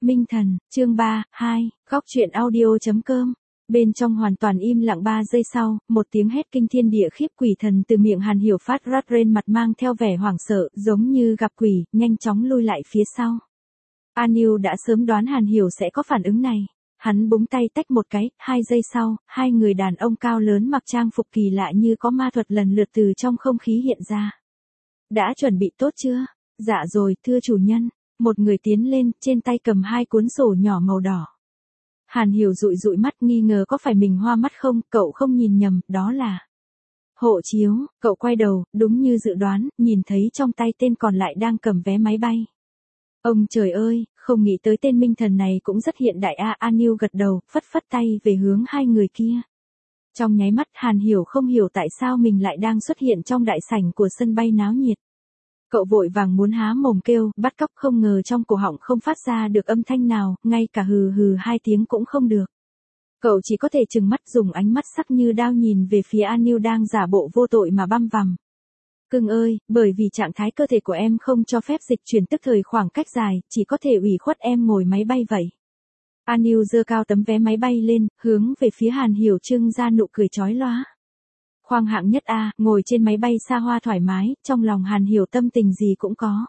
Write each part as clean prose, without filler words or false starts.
Minh Thần, chương 3, 2, góc truyện audio.com. Bên trong hoàn toàn im lặng 3 giây sau, một tiếng hét kinh thiên địa khiếp quỷ thần từ miệng Hàn Hiểu phát ra, trên mặt mang theo vẻ hoảng sợ, giống như gặp quỷ, nhanh chóng lui lại phía sau. An Yêu đã sớm đoán Hàn Hiểu sẽ có phản ứng này. Hắn búng tay tách một cái, 2 giây sau, hai người đàn ông cao lớn mặc trang phục kỳ lạ như có ma thuật lần lượt từ trong không khí hiện ra. Đã chuẩn bị tốt chưa? Dạ rồi, thưa chủ nhân. Một người tiến lên, trên tay cầm 2 cuốn sổ nhỏ màu đỏ. Hàn Hiểu dụi dụi mắt nghi ngờ có phải mình hoa mắt không, cậu không nhìn nhầm, đó là hộ chiếu. Cậu quay đầu, đúng như dự đoán, nhìn thấy trong tay tên còn lại đang cầm vé máy bay. Ông trời ơi, không nghĩ tới tên Minh Thần này cũng rất hiện đại a. An Yêu gật đầu, phất phất tay về hướng hai người kia. Trong nháy mắt Hàn Hiểu không hiểu tại sao mình lại đang xuất hiện trong đại sảnh của sân bay náo nhiệt. Cậu vội vàng muốn há mồm kêu, bắt cóc, không ngờ trong cổ họng không phát ra được âm thanh nào, ngay cả hừ hừ 2 tiếng cũng không được. Cậu chỉ có thể trừng mắt dùng ánh mắt sắc như đao nhìn về phía An Yêu đang giả bộ vô tội mà băm vằm. Cưng ơi, bởi vì trạng thái cơ thể của em không cho phép dịch chuyển tức thời khoảng cách dài, chỉ có thể ủy khuất em ngồi máy bay vậy. An Yêu giơ cao tấm vé máy bay lên, hướng về phía Hàn Hiểu trưng ra nụ cười chói lóa. Khoang hạng nhất A, ngồi trên máy bay xa hoa thoải mái, trong lòng Hàn Hiểu tâm tình gì cũng có.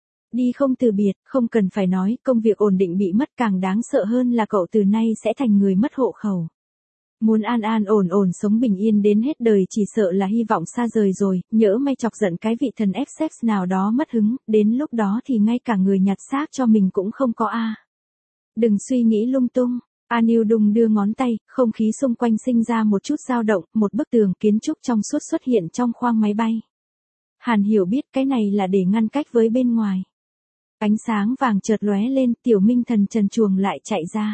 Đi không từ biệt, không cần phải nói, công việc ổn định bị mất, càng đáng sợ hơn là cậu từ nay sẽ thành người mất hộ khẩu. Muốn an an ổn ổn sống bình yên đến hết đời chỉ sợ là hy vọng xa rời rồi, nhỡ may chọc giận cái vị thần Essex nào đó mất hứng, đến lúc đó thì ngay cả người nhặt xác cho mình cũng không có A. Đừng suy nghĩ lung tung. An Yêu đung đưa ngón tay, không khí xung quanh sinh ra một chút dao động, một bức tường kiến trúc trong suốt xuất hiện trong khoang máy bay. Hàn Hiểu biết cái này là để ngăn cách với bên ngoài. Ánh sáng vàng chợt lóe lên, Tiểu Minh Thần trần truồng lại chạy ra.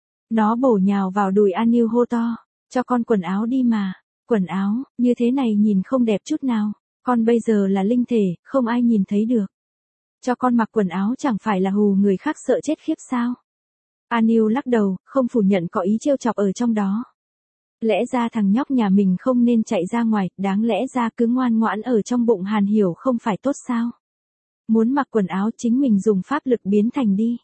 Nó bổ nhào vào đùi An Yêu hô to, cho con quần áo đi mà. Quần áo, như thế này nhìn không đẹp chút nào, con bây giờ là linh thể, không ai nhìn thấy được. Cho con mặc quần áo chẳng phải là hù người khác sợ chết khiếp sao? An Yêu lắc đầu, không phủ nhận có ý trêu chọc ở trong đó. Lẽ ra thằng nhóc nhà mình không nên chạy ra ngoài, đáng lẽ ra cứ ngoan ngoãn ở trong bụng Hàn Hiểu không phải tốt sao? Muốn mặc quần áo chính mình dùng pháp lực biến thành đi.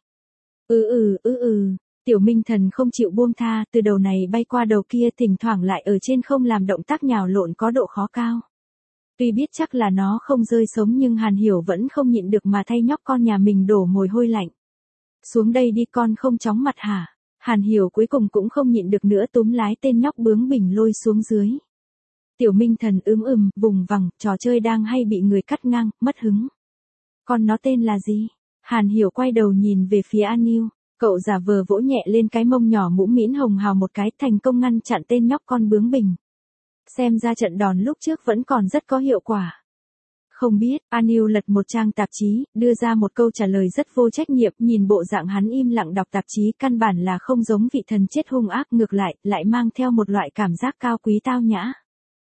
Tiểu Minh Thần không chịu buông tha, từ đầu này bay qua đầu kia, thỉnh thoảng lại ở trên không làm động tác nhào lộn có độ khó cao. Tuy biết chắc là nó không rơi sống nhưng Hàn Hiểu vẫn không nhịn được mà thay nhóc con nhà mình đổ mồ hôi lạnh. Xuống đây đi con, không chóng mặt hả? Hàn Hiểu cuối cùng cũng không nhịn được nữa, túm lái tên nhóc bướng bỉnh lôi xuống dưới. Tiểu Minh Thần vùng vằng, trò chơi đang hay bị người cắt ngang, mất hứng. Con nó tên là gì? Hàn Hiểu quay đầu nhìn về phía An Yêu, cậu giả vờ vỗ nhẹ lên cái mông nhỏ mũm mĩm hồng hào một cái, thành công ngăn chặn tên nhóc con bướng bỉnh. Xem ra trận đòn lúc trước vẫn còn rất có hiệu quả. Không biết, An Yêu lật một trang tạp chí, đưa ra một câu trả lời rất vô trách nhiệm, nhìn bộ dạng hắn im lặng đọc tạp chí căn bản là không giống vị thần chết hung ác, ngược lại mang theo một loại cảm giác cao quý tao nhã.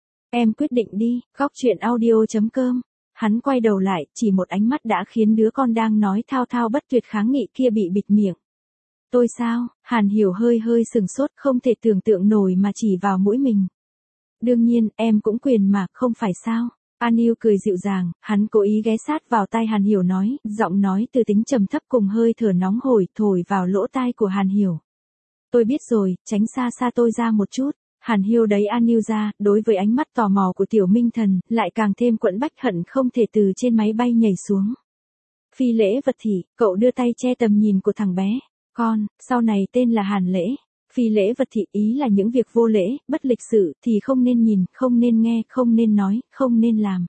Em quyết định đi, góc truyện audio.com. Hắn quay đầu lại, chỉ một ánh mắt đã khiến đứa con đang nói thao thao bất tuyệt kháng nghị kia bị bịt miệng. Tôi sao? Hàn Hiểu hơi sừng sốt, không thể tưởng tượng nổi mà chỉ vào mũi mình. Đương nhiên, em cũng quyền mà, không phải sao? An Yêu cười dịu dàng, hắn cố ý ghé sát vào tai Hàn Hiểu nói, giọng nói từ tính trầm thấp cùng hơi thở nóng hổi thổi vào lỗ tai của Hàn Hiểu. Tôi biết rồi, tránh xa xa tôi ra một chút. Hàn Hiểu đẩy An Yêu ra, đối với ánh mắt tò mò của Tiểu Minh Thần, lại càng thêm quẫn bách, hận không thể từ trên máy bay nhảy xuống. Phi Lễ Vật Thị, cậu đưa tay che tầm nhìn của thằng bé. Con, sau này tên là Hàn Lễ. Phi Lễ Vật Thị ý là những việc vô lễ, bất lịch sự thì không nên nhìn, không nên nghe, không nên nói, không nên làm.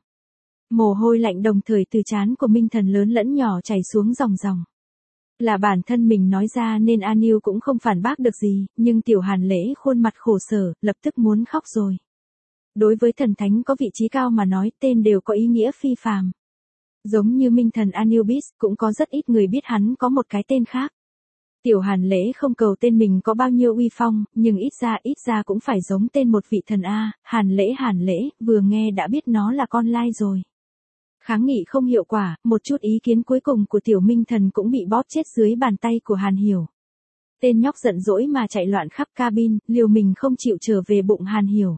Mồ hôi lạnh đồng thời từ trán của Minh Thần lớn lẫn nhỏ chảy xuống ròng ròng. Là bản thân mình nói ra nên An Yêu cũng không phản bác được gì, nhưng Tiểu Hàn Lễ khuôn mặt khổ sở, lập tức muốn khóc rồi. Đối với thần thánh có vị trí cao mà nói, tên đều có ý nghĩa phi phàm. Giống như Minh Thần Anubis, cũng có rất ít người biết hắn có một cái tên khác. Tiểu Hàn Lễ không cầu tên mình có bao nhiêu uy phong, nhưng ít ra cũng phải giống tên một vị thần A. Hàn Lễ, vừa nghe đã biết nó là con lai rồi. Kháng nghị không hiệu quả, một chút ý kiến cuối cùng của Tiểu Minh Thần cũng bị bóp chết dưới bàn tay của Hàn Hiểu. Tên nhóc giận dỗi mà chạy loạn khắp cabin, liều mình không chịu trở về bụng Hàn Hiểu.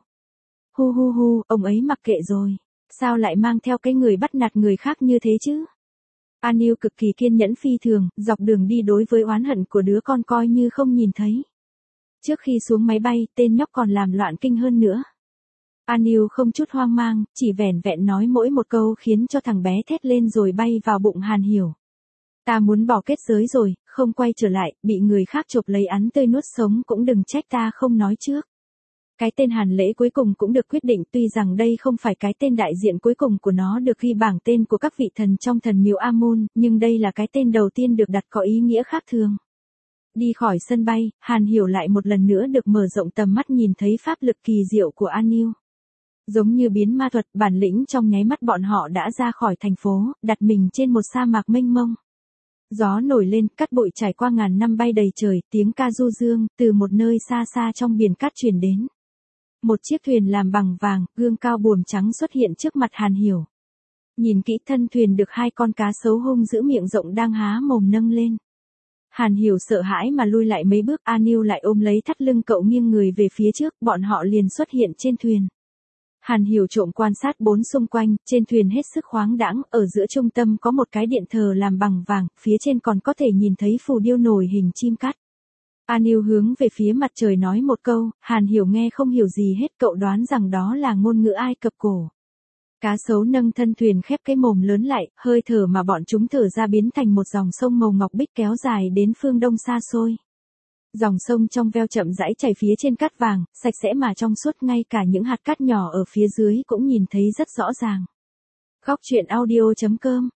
Ông ấy mặc kệ rồi. Sao lại mang theo cái người bắt nạt người khác như thế chứ? An Yêu cực kỳ kiên nhẫn phi thường, dọc đường đi đối với oán hận của đứa con coi như không nhìn thấy. Trước khi xuống máy bay, tên nhóc còn làm loạn kinh hơn nữa. An Yêu không chút hoang mang, chỉ vẻn vẹn nói mỗi một câu khiến cho thằng bé thét lên rồi bay vào bụng Hàn Hiểu. Ta muốn bỏ kết giới rồi, không quay trở lại, bị người khác chộp lấy ăn tươi nuốt sống cũng đừng trách ta không nói trước. Cái tên Hàn Lễ cuối cùng cũng được quyết định, tuy rằng đây không phải cái tên đại diện cuối cùng của nó được ghi bảng tên của các vị thần trong thần miếu Amun, nhưng đây là cái tên đầu tiên được đặt có ý nghĩa khác thường. Đi khỏi sân bay, Hàn Hiểu lại một lần nữa được mở rộng tầm mắt nhìn thấy pháp lực kỳ diệu của An Yêu. Giống như biến ma thuật, bản lĩnh trong nháy mắt bọn họ đã ra khỏi thành phố, đặt mình trên một sa mạc mênh mông. Gió nổi lên, cát bụi trải qua ngàn năm bay đầy trời, tiếng ca du dương, từ một nơi xa xa trong biển cát truyền đến. Một chiếc thuyền làm bằng vàng, gương cao buồm trắng xuất hiện trước mặt Hàn Hiểu. Nhìn kỹ thân thuyền được hai con cá sấu hung giữ miệng rộng đang há mồm nâng lên. Hàn Hiểu sợ hãi mà lui lại mấy bước, An Yêu lại ôm lấy thắt lưng cậu nghiêng người về phía trước, bọn họ liền xuất hiện trên thuyền. Hàn Hiểu trộm quan sát bốn xung quanh, trên thuyền hết sức khoáng đãng, ở giữa trung tâm có một cái điện thờ làm bằng vàng, phía trên còn có thể nhìn thấy phù điêu nổi hình chim cắt. An Yêu hướng về phía mặt trời nói một câu, Hàn Hiểu nghe không hiểu gì hết, cậu đoán rằng đó là ngôn ngữ Ai Cập cổ. Cá sấu nâng thân thuyền khép cái mồm lớn lại, hơi thở mà bọn chúng thở ra biến thành một dòng sông màu ngọc bích kéo dài đến phương đông xa xôi. Dòng sông trong veo chậm rãi chảy phía trên cát vàng, sạch sẽ mà trong suốt, ngay cả những hạt cát nhỏ ở phía dưới cũng nhìn thấy rất rõ ràng. Góc truyện audio.com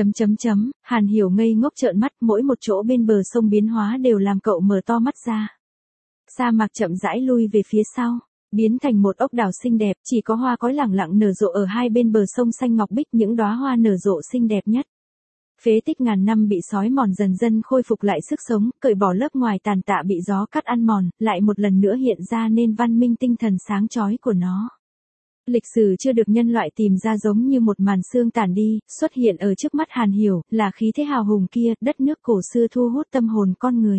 Hàn Hiểu ngây ngốc trợn mắt, mỗi một chỗ bên bờ sông biến hóa đều làm cậu mở to mắt ra. Sa mạc chậm rãi lui về phía sau, biến thành một ốc đảo xinh đẹp, chỉ có hoa cói lẳng lặng nở rộ ở hai bên bờ sông xanh ngọc bích, những đóa hoa nở rộ xinh đẹp nhất. Phế tích ngàn năm bị sói mòn dần dần khôi phục lại sức sống, cởi bỏ lớp ngoài tàn tạ bị gió cắt ăn mòn, lại một lần nữa hiện ra nên văn minh tinh thần sáng chói của nó. Lịch sử chưa được nhân loại tìm ra giống như một màn sương tàn đi, xuất hiện ở trước mắt Hàn Hiểu, là khí thế hào hùng kia, đất nước cổ xưa thu hút tâm hồn con người.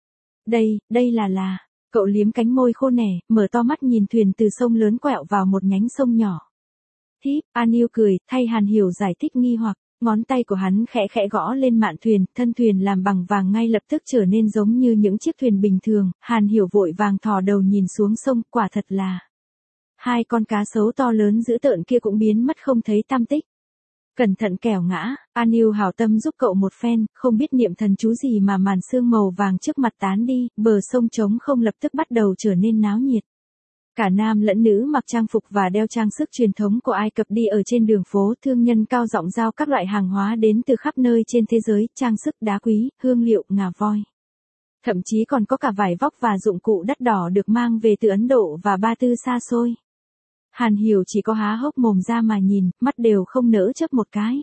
Đây là, cậu liếm cánh môi khô nẻ, mở to mắt nhìn thuyền từ sông lớn quẹo vào một nhánh sông nhỏ. Híp, An Yêu cười, thay Hàn Hiểu giải thích nghi hoặc. Ngón tay của hắn khẽ khẽ gõ lên mạn thuyền, thân thuyền làm bằng vàng ngay lập tức trở nên giống như những chiếc thuyền bình thường, Hàn Hiểu vội vàng thò đầu nhìn xuống sông, quả thật là. Hai con cá sấu to lớn dữ tợn kia cũng biến mất không thấy tăm tích. Cẩn thận kẻo ngã, An Yêu hảo tâm giúp cậu một phen, không biết niệm thần chú gì mà màn sương màu vàng trước mặt tán đi, bờ sông trống không lập tức bắt đầu trở nên náo nhiệt. Cả nam lẫn nữ mặc trang phục và đeo trang sức truyền thống của Ai Cập đi ở trên đường phố, thương nhân cao giọng giao các loại hàng hóa đến từ khắp nơi trên thế giới, trang sức đá quý, hương liệu, ngà voi. Thậm chí còn có cả vải vóc và dụng cụ đắt đỏ được mang về từ Ấn Độ và Ba Tư xa xôi. Hàn Hiểu chỉ có há hốc mồm ra mà nhìn, mắt đều không nỡ chớp một cái.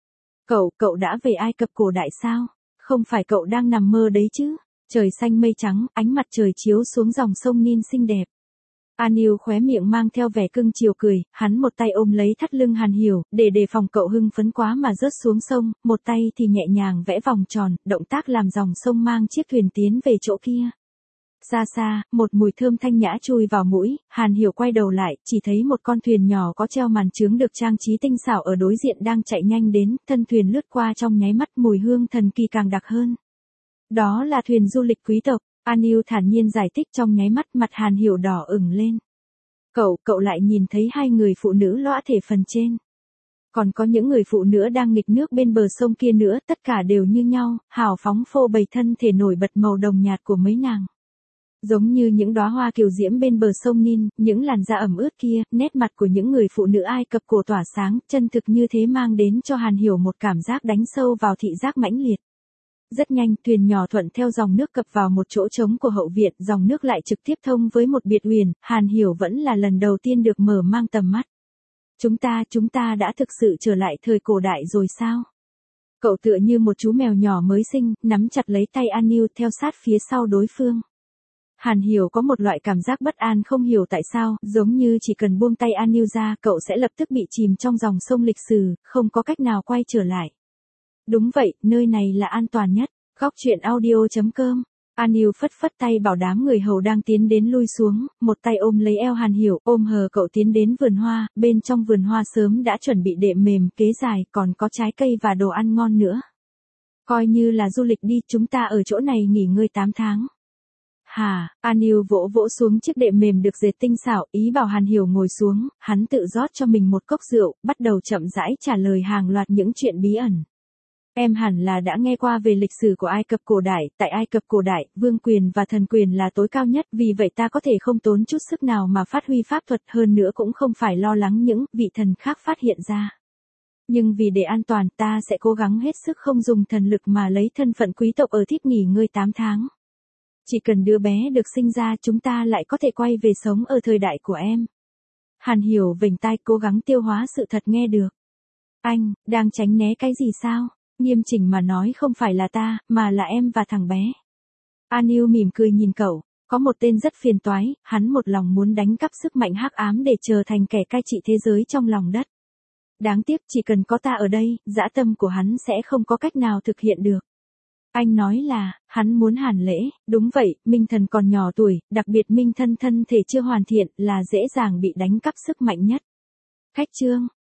Cậu đã về Ai Cập cổ đại sao? Không phải cậu đang nằm mơ đấy chứ? Trời xanh mây trắng, ánh mặt trời chiếu xuống dòng sông Nin xinh đẹp. An Yêu khóe miệng mang theo vẻ cưng chiều cười, hắn một tay ôm lấy thắt lưng Hàn Hiểu, để đề phòng cậu hưng phấn quá mà rớt xuống sông, một tay thì nhẹ nhàng vẽ vòng tròn, động tác làm dòng sông mang chiếc thuyền tiến về chỗ kia. Xa xa, một mùi thơm thanh nhã chui vào mũi, Hàn Hiểu quay đầu lại, chỉ thấy một con thuyền nhỏ có treo màn chướng được trang trí tinh xảo ở đối diện đang chạy nhanh đến, thân thuyền lướt qua trong nháy mắt, mùi hương thần kỳ càng đặc hơn. Đó là thuyền du lịch quý tộc. An Yêu thản nhiên giải thích, trong nháy mắt mặt Hàn Hiểu đỏ ửng lên. Cậu lại nhìn thấy hai người phụ nữ lõa thể phần trên. Còn có những người phụ nữ đang nghịch nước bên bờ sông kia nữa, tất cả đều như nhau, hào phóng phô bày thân thể nổi bật màu đồng nhạt của mấy nàng. Giống như những đóa hoa kiều diễm bên bờ sông Nin, những làn da ẩm ướt kia, nét mặt của những người phụ nữ Ai Cập cổ tỏa sáng, chân thực như thế mang đến cho Hàn Hiểu một cảm giác đánh sâu vào thị giác mãnh liệt. Rất nhanh, thuyền nhỏ thuận theo dòng nước cập vào một chỗ trống của hậu viện, dòng nước lại trực tiếp thông với một biệt uyển, Hàn Hiểu vẫn là lần đầu tiên được mở mang tầm mắt. Chúng ta đã thực sự trở lại thời cổ đại rồi sao? Cậu tựa như một chú mèo nhỏ mới sinh, nắm chặt lấy tay An Yêu theo sát phía sau đối phương. Hàn Hiểu có một loại cảm giác bất an không hiểu tại sao, giống như chỉ cần buông tay An Yêu ra, cậu sẽ lập tức bị chìm trong dòng sông lịch sử, không có cách nào quay trở lại. Đúng vậy, nơi này là an toàn nhất. Góc truyện audio.com An Yêu phất phất tay bảo đám người hầu đang tiến đến lui xuống, một tay ôm lấy eo Hàn Hiểu, ôm hờ cậu tiến đến vườn hoa, bên trong vườn hoa sớm đã chuẩn bị đệm mềm, kế dài, còn có trái cây và đồ ăn ngon nữa. Coi như là du lịch đi, chúng ta ở chỗ này nghỉ ngơi 8 tháng. Hà, An Yêu vỗ vỗ xuống chiếc đệm mềm được dệt tinh xảo, ý bảo Hàn Hiểu ngồi xuống, hắn tự rót cho mình một cốc rượu, bắt đầu chậm rãi trả lời hàng loạt những chuyện bí ẩn. Em hẳn là đã nghe qua về lịch sử của Ai Cập cổ đại, tại Ai Cập cổ đại, vương quyền và thần quyền là tối cao nhất, vì vậy ta có thể không tốn chút sức nào mà phát huy pháp thuật, hơn nữa cũng không phải lo lắng những vị thần khác phát hiện ra. Nhưng vì để an toàn, ta sẽ cố gắng hết sức không dùng thần lực mà lấy thân phận quý tộc ở Thíp nghỉ ngơi 8 tháng. Chỉ cần đứa bé được sinh ra chúng ta lại có thể quay về sống ở thời đại của em. Hàn Hiểu vểnh tai cố gắng tiêu hóa sự thật nghe được. Anh, đang tránh né cái gì sao? Nghiêm chỉnh mà nói không phải là ta, mà là em và thằng bé. An Yêu mỉm cười nhìn cậu, có một tên rất phiền toái, hắn một lòng muốn đánh cắp sức mạnh hắc ám để trở thành kẻ cai trị thế giới trong lòng đất. Đáng tiếc chỉ cần có ta ở đây, dã tâm của hắn sẽ không có cách nào thực hiện được. Anh nói là, hắn muốn Hàn Lễ, đúng vậy, Minh Thần còn nhỏ tuổi, đặc biệt Minh Thân thân thể chưa hoàn thiện là dễ dàng bị đánh cắp sức mạnh nhất. Khách trương,